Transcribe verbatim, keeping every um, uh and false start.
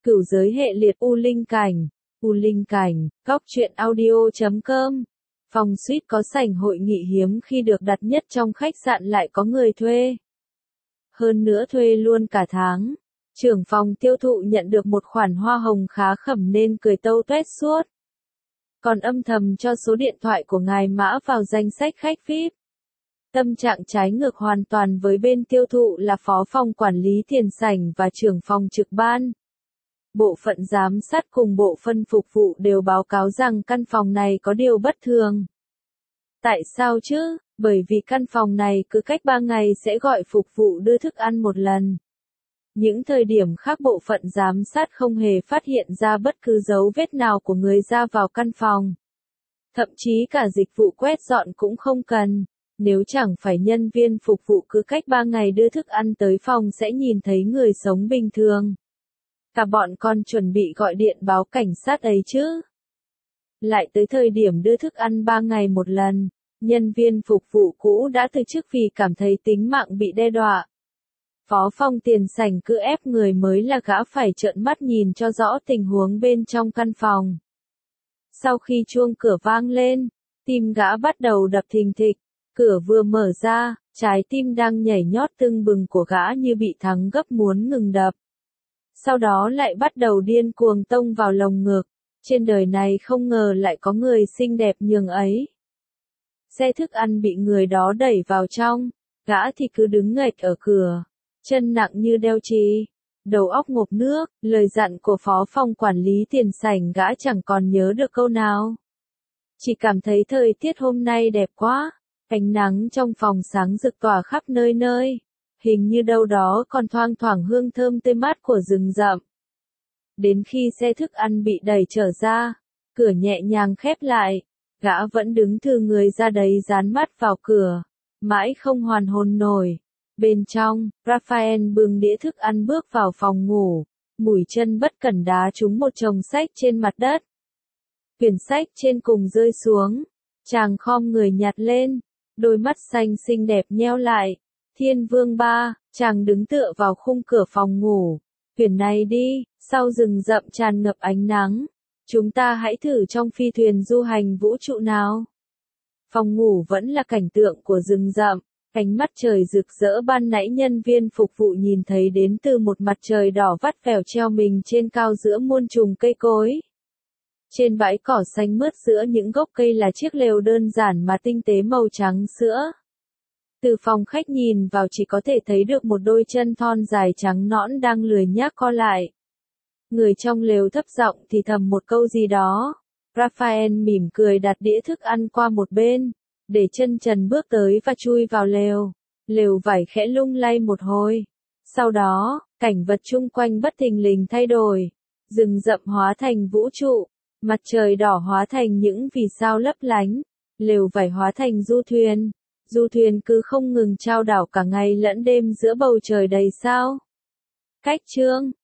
Cửu giới hệ liệt U Linh Cảnh, U Linh Cảnh, góc truyện audio chấm com. Phòng suite có sảnh hội nghị hiếm khi được đặt nhất trong khách sạn lại có người thuê. Hơn nữa thuê luôn cả tháng. Trưởng phòng tiêu thụ nhận được một khoản hoa hồng khá khẩm nên cười tâu tuét suốt. Còn âm thầm cho số điện thoại của ngài Mã vào danh sách khách vi ai pi. Tâm trạng trái ngược hoàn toàn với bên tiêu thụ là phó phòng quản lý tiền sảnh và trưởng phòng trực ban. Bộ phận giám sát cùng bộ phận phục vụ đều báo cáo rằng căn phòng này có điều bất thường. Tại sao chứ? Bởi vì căn phòng này cứ cách ba ngày sẽ gọi phục vụ đưa thức ăn một lần. Những thời điểm khác bộ phận giám sát không hề phát hiện ra bất cứ dấu vết nào của người ra vào căn phòng. Thậm chí cả dịch vụ quét dọn cũng không cần. Nếu chẳng phải nhân viên phục vụ cứ cách ba ngày đưa thức ăn tới phòng sẽ nhìn thấy người sống bình thường. Cả bọn còn chuẩn bị gọi điện báo cảnh sát ấy chứ. Lại tới thời điểm đưa thức ăn ba ngày một lần, nhân viên phục vụ cũ đã từ chức vì cảm thấy tính mạng bị đe dọa. Phó phòng tiền sảnh cứ ép người mới là gã phải trợn mắt nhìn cho rõ tình huống bên trong căn phòng. Sau khi chuông cửa vang lên, tim gã bắt đầu đập thình thịch. Cửa vừa mở ra, trái tim đang nhảy nhót tưng bừng của gã như bị thắng gấp muốn ngừng đập. Sau đó lại bắt đầu điên cuồng tông vào lồng ngực. Trên đời này không ngờ lại có người xinh đẹp nhường ấy. Xe thức ăn bị người đó đẩy vào trong, gã thì cứ đứng nghệch ở cửa, chân nặng như đeo chì, đầu óc ngộp nước, lời dặn của phó phòng quản lý tiền sảnh gã chẳng còn nhớ được câu nào. Chỉ cảm thấy thời tiết hôm nay đẹp quá, ánh nắng trong phòng sáng rực tỏa khắp nơi nơi, hình như đâu đó còn thoang thoảng hương thơm tươi mát của rừng rậm. Đến khi xe thức ăn bị đẩy trở ra, cửa nhẹ nhàng khép lại, gã vẫn đứng thừ người ra đấy dán mắt vào cửa, mãi không hoàn hồn nổi. Bên trong, Raphael bưng đĩa thức ăn bước vào phòng ngủ, mũi chân bất cẩn đá trúng một chồng sách trên mặt đất. Quyển sách trên cùng rơi xuống, chàng khom người nhặt lên, đôi mắt xanh xinh đẹp nheo lại. Thiên Vương ba, chàng đứng tựa vào khung cửa phòng ngủ. Quyển này đi, sau rừng rậm tràn ngập ánh nắng. Chúng ta hãy thử trong phi thuyền du hành vũ trụ nào. Phòng ngủ vẫn là cảnh tượng của rừng rậm. Ánh mắt trời rực rỡ ban nãy nhân viên phục vụ nhìn thấy đến từ một mặt trời đỏ vắt vẻo treo mình trên cao giữa muôn trùng cây cối. Trên bãi cỏ xanh mướt giữa những gốc cây là chiếc lều đơn giản mà tinh tế màu trắng sữa. Từ phòng khách nhìn vào chỉ có thể thấy được một đôi chân thon dài trắng nõn đang lười nhác co lại. Người trong lều thấp giọng thì thầm một câu gì đó. Raphael mỉm cười đặt đĩa thức ăn qua một bên, để chân trần bước tới và chui vào lều. Lều vải khẽ lung lay một hồi. Sau đó, cảnh vật chung quanh bất thình lình thay đổi. Rừng rậm hóa thành vũ trụ, mặt trời đỏ hóa thành những vì sao lấp lánh, lều vải hóa thành du thuyền. Du thuyền cứ không ngừng chao đảo cả ngày lẫn đêm giữa bầu trời đầy sao. Cách chương